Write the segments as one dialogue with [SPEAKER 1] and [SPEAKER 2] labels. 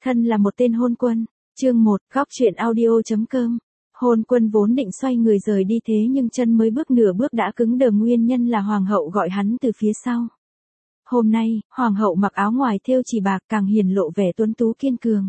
[SPEAKER 1] Thân là một tên hôn quân. Chương 1, góc truyện audio.com. Hôn quân vốn định xoay người rời đi thế nhưng chân mới bước nửa bước đã cứng đờ, nguyên nhân là hoàng hậu gọi hắn từ phía sau. Hôm nay, hoàng hậu mặc áo ngoài thêu chỉ bạc càng hiển lộ vẻ tuấn tú kiên cường.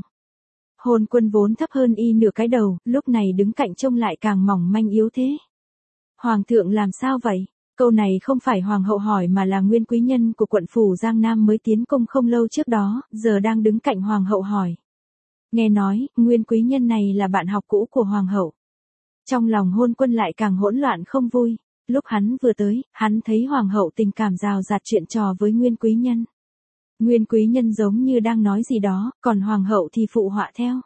[SPEAKER 1] Hôn quân vốn thấp hơn y nửa cái đầu, lúc này đứng cạnh trông lại càng mỏng manh yếu thế. Hoàng thượng làm sao vậy? Câu này không phải hoàng hậu hỏi mà là nguyên quý nhân của quận phủ Giang Nam mới tiến cung không lâu trước đó, giờ đang đứng cạnh hoàng hậu hỏi. Nghe nói, nguyên quý nhân này là bạn học cũ của hoàng hậu. Trong lòng hôn quân lại càng hỗn loạn không vui. Lúc hắn vừa tới, hắn thấy hoàng hậu tình cảm rào rạt chuyện trò với nguyên quý nhân. Nguyên quý nhân giống như đang nói gì đó, còn hoàng hậu thì phụ họa theo.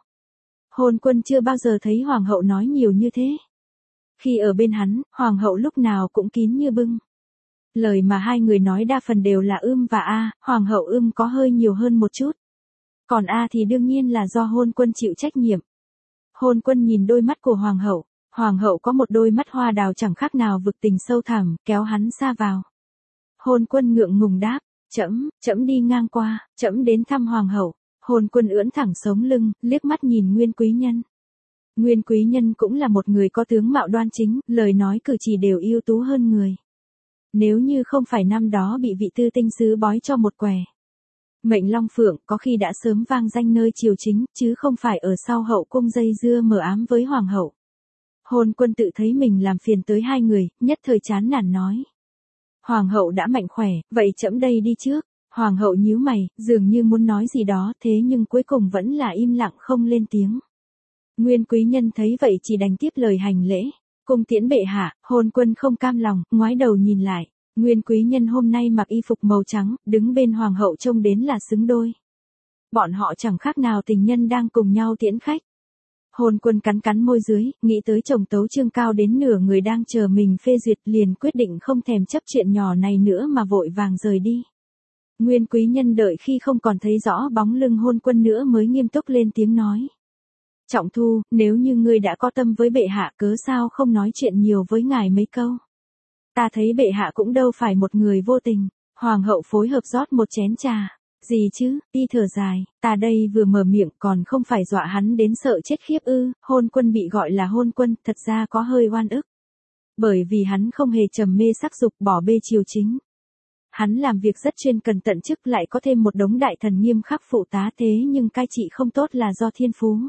[SPEAKER 1] Hôn quân chưa bao giờ thấy hoàng hậu nói nhiều như thế. Khi ở bên hắn, hoàng hậu lúc nào cũng kín như bưng. Lời mà hai người nói đa phần đều là và a, hoàng hậu có hơi nhiều hơn một chút. Còn a thì đương nhiên là do hôn quân chịu trách nhiệm. Hôn quân nhìn đôi mắt của hoàng hậu có một đôi mắt hoa đào chẳng khác nào vực tình sâu thẳm, kéo hắn xa vào. Hôn quân ngượng ngùng đáp, trẫm đi ngang qua, trẫm đến thăm hoàng hậu. Hôn quân ưỡn thẳng sống lưng, liếc mắt nhìn nguyên quý nhân. Nguyên quý nhân cũng là một người có tướng mạo đoan chính, lời nói cử chỉ đều ưu tú hơn người. Nếu như không phải năm đó bị vị tư tinh sứ bói cho một quẻ mệnh long phượng, có khi đã sớm vang danh nơi triều chính, chứ không phải ở sau hậu cung dây dưa mờ ám với hoàng hậu. Hôn quân tự thấy mình làm phiền tới hai người, nhất thời chán nản nói. Hoàng hậu đã mạnh khỏe, vậy trẫm đây đi trước. Hoàng hậu nhíu mày, dường như muốn nói gì đó, thế nhưng cuối cùng vẫn là im lặng không lên tiếng. Nguyên quý nhân thấy vậy chỉ đành tiếp lời hành lễ. Cung tiễn bệ hạ. Hôn quân không cam lòng, ngoái đầu nhìn lại. Nguyên quý nhân hôm nay mặc y phục màu trắng, đứng bên hoàng hậu trông đến là xứng đôi. Bọn họ chẳng khác nào tình nhân đang cùng nhau tiễn khách. Hôn quân cắn cắn môi dưới, nghĩ tới chồng tấu chương cao đến nửa người đang chờ mình phê duyệt, liền quyết định không thèm chấp chuyện nhỏ này nữa mà vội vàng rời đi. Nguyên quý nhân đợi khi không còn thấy rõ bóng lưng hôn quân nữa mới nghiêm túc lên tiếng nói. Trọng Thu, nếu như ngươi đã có tâm với bệ hạ, cớ sao không nói chuyện nhiều với ngài mấy câu. Ta thấy bệ hạ cũng đâu phải một người vô tình. Hoàng hậu phối hợp rót một chén trà. Gì chứ, y thở dài, ta đây vừa mở miệng còn không phải dọa hắn đến sợ chết khiếp ư. Hôn quân bị gọi là hôn quân, thật ra có hơi oan ức. Bởi vì hắn không hề trầm mê sắc dục, bỏ bê triều chính. Hắn làm việc rất chuyên cần tận chức, lại có thêm một đống đại thần nghiêm khắc phụ tá, thế nhưng cai trị không tốt là do thiên phú.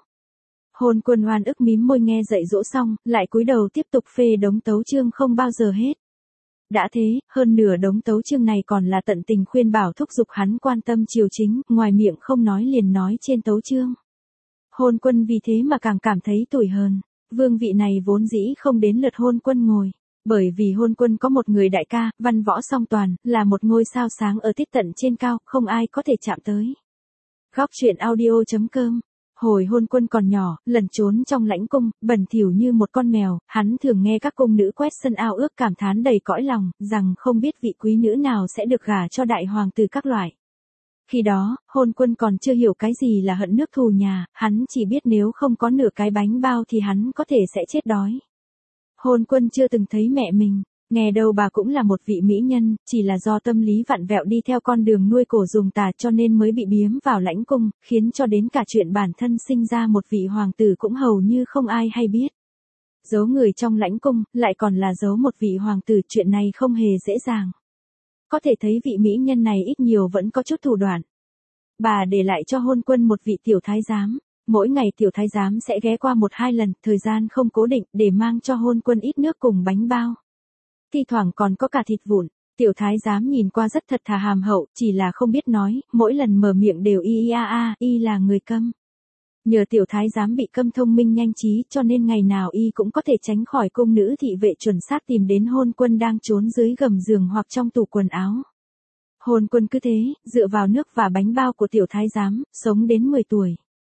[SPEAKER 1] Hôn quân oan ức mím môi nghe dạy dỗ xong, lại cúi đầu tiếp tục phê đống tấu chương không bao giờ hết. Đã thế, hơn nửa đống tấu chương này còn là tận tình khuyên bảo thúc giục hắn quan tâm triều chính, ngoài miệng không nói liền nói trên tấu chương. Hôn quân vì thế mà càng cảm thấy tủi hờn. Vương vị này vốn dĩ không đến lượt hôn quân ngồi. Bởi vì hôn quân có một người đại ca, văn võ song toàn, là một ngôi sao sáng ở tiết tận trên cao, không ai có thể chạm tới. Góc truyện audio.com. Hồi hôn quân còn nhỏ, lẩn trốn trong lãnh cung, bẩn thỉu như một con mèo, hắn thường nghe các cung nữ quét sân ao ước cảm thán đầy cõi lòng, rằng không biết vị quý nữ nào sẽ được gả cho đại hoàng tử các loại. Khi đó, hôn quân còn chưa hiểu cái gì là hận nước thù nhà, hắn chỉ biết nếu không có nửa cái bánh bao thì hắn có thể sẽ chết đói. Hôn quân chưa từng thấy mẹ mình, nghe đâu bà cũng là một vị mỹ nhân, chỉ là do tâm lý vặn vẹo đi theo con đường nuôi cổ dùng tà cho nên mới bị biếm vào lãnh cung, khiến cho đến cả chuyện bản thân sinh ra một vị hoàng tử cũng hầu như không ai hay biết. Giấu người trong lãnh cung, lại còn là giấu một vị hoàng tử, chuyện này không hề dễ dàng. Có thể thấy vị mỹ nhân này ít nhiều vẫn có chút thủ đoạn. Bà để lại cho hôn quân một vị tiểu thái giám. Mỗi ngày tiểu thái giám sẽ ghé qua 1-2 lần, thời gian không cố định, để mang cho hôn quân ít nước cùng bánh bao. Thi thoảng còn có cả thịt vụn. Tiểu thái giám nhìn qua rất thật thà hàm hậu, chỉ là không biết nói, mỗi lần mở miệng đều y là người câm. Nhờ tiểu thái giám bị câm thông minh nhanh trí cho nên ngày nào y cũng có thể tránh khỏi cung nữ thị vệ chuẩn xác tìm đến hôn quân đang trốn dưới gầm giường hoặc trong tủ quần áo. Hôn quân cứ thế, dựa vào nước và bánh bao của tiểu thái giám, sống đến 10 tuổi.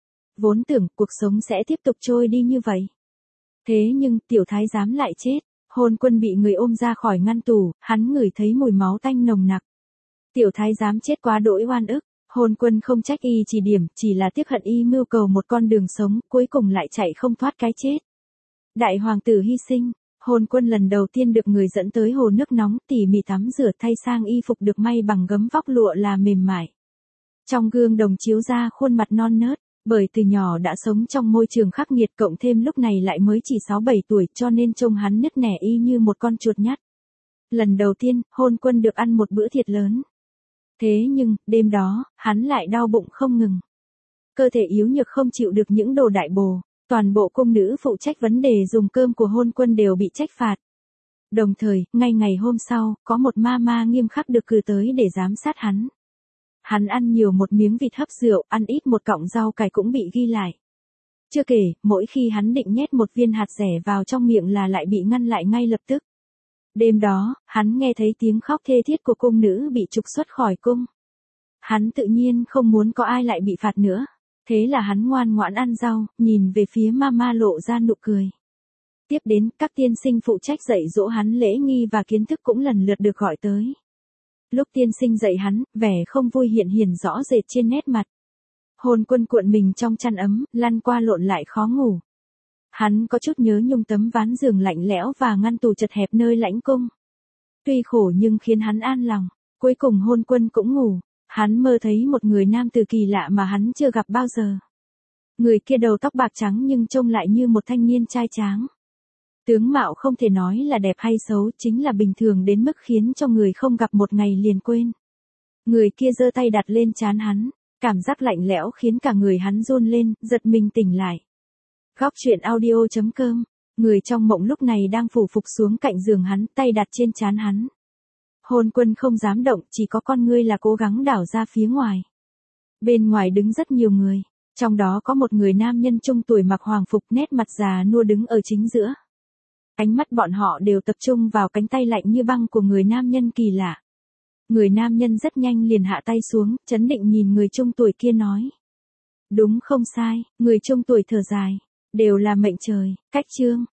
[SPEAKER 1] Vốn tưởng cuộc sống sẽ tiếp tục trôi đi như vậy. Thế nhưng tiểu thái giám lại chết. Hôn quân bị người ôm ra khỏi ngăn tủ, hắn ngửi thấy mùi máu tanh nồng nặc. Tiểu thái giám chết quá đỗi oan ức. Hôn quân không trách y chỉ điểm, chỉ là tiếc hận y mưu cầu một con đường sống, cuối cùng lại chạy không thoát cái chết. Đại hoàng tử hy sinh. Hôn quân lần đầu tiên được người dẫn tới hồ nước nóng, tỉ mỉ tắm rửa, thay sang y phục được may bằng gấm vóc lụa là mềm mại. Trong gương đồng chiếu ra khuôn mặt non nớt. Bởi từ nhỏ đã sống trong môi trường khắc nghiệt cộng thêm lúc này lại mới chỉ 6-7 tuổi cho nên trông hắn nứt nẻ y như một con chuột nhắt. Lần đầu tiên, Hôn Quân được ăn một bữa thiệt lớn. Thế nhưng, đêm đó, hắn lại đau bụng không ngừng. Cơ thể yếu nhược không chịu được những đồ đại bổ, toàn bộ cung nữ phụ trách vấn đề dùng cơm của Hôn Quân đều bị trách phạt. Đồng thời, ngay ngày hôm sau, có một ma nghiêm khắc được cử tới để giám sát hắn. Hắn ăn nhiều một miếng vịt hấp rượu, ăn ít một cọng rau cải cũng bị ghi lại. Chưa kể, mỗi khi hắn định nhét một viên hạt dẻ vào trong miệng là lại bị ngăn lại ngay lập tức. Đêm đó, hắn nghe thấy tiếng khóc thê thiết của cung nữ bị trục xuất khỏi cung. Hắn tự nhiên không muốn có ai lại bị phạt nữa. Thế là hắn ngoan ngoãn ăn rau, nhìn về phía ma lộ ra nụ cười. Tiếp đến, các tiên sinh phụ trách dạy dỗ hắn lễ nghi và kiến thức cũng lần lượt được gọi tới. Lúc tiên sinh dạy hắn, vẻ không vui hiện rõ rệt trên nét mặt. Hôn Quân cuộn mình trong chăn ấm, lăn qua lộn lại khó ngủ. Hắn có chút nhớ nhung tấm ván giường lạnh lẽo và ngăn tủ chật hẹp nơi lãnh cung. Tuy khổ nhưng khiến hắn an lòng, cuối cùng Hôn Quân cũng ngủ. Hắn mơ thấy một người nam tử kỳ lạ mà hắn chưa gặp bao giờ. Người kia đầu tóc bạc trắng nhưng trông lại như một thanh niên trai tráng. Tướng mạo không thể nói là đẹp hay xấu, chính là bình thường đến mức khiến cho người không gặp một ngày liền quên. Người kia giơ tay đặt lên trán hắn, cảm giác lạnh lẽo khiến cả người hắn run lên, giật mình tỉnh lại. Góc truyện audio.com, người trong mộng lúc này đang phủ phục xuống cạnh giường hắn, tay đặt trên trán hắn. Hôn Quân không dám động, chỉ có con ngươi là cố gắng đảo ra phía ngoài. Bên ngoài đứng rất nhiều người, trong đó có một người nam nhân trung tuổi mặc hoàng phục, nét mặt già nua đứng ở chính giữa. Ánh mắt bọn họ đều tập trung vào cánh tay lạnh như băng của người nam nhân kỳ lạ. Người nam nhân rất nhanh liền hạ tay xuống, trấn định nhìn người trung tuổi kia nói. Đúng không sai, người trung tuổi thở dài. Đều là mệnh trời, cách chương.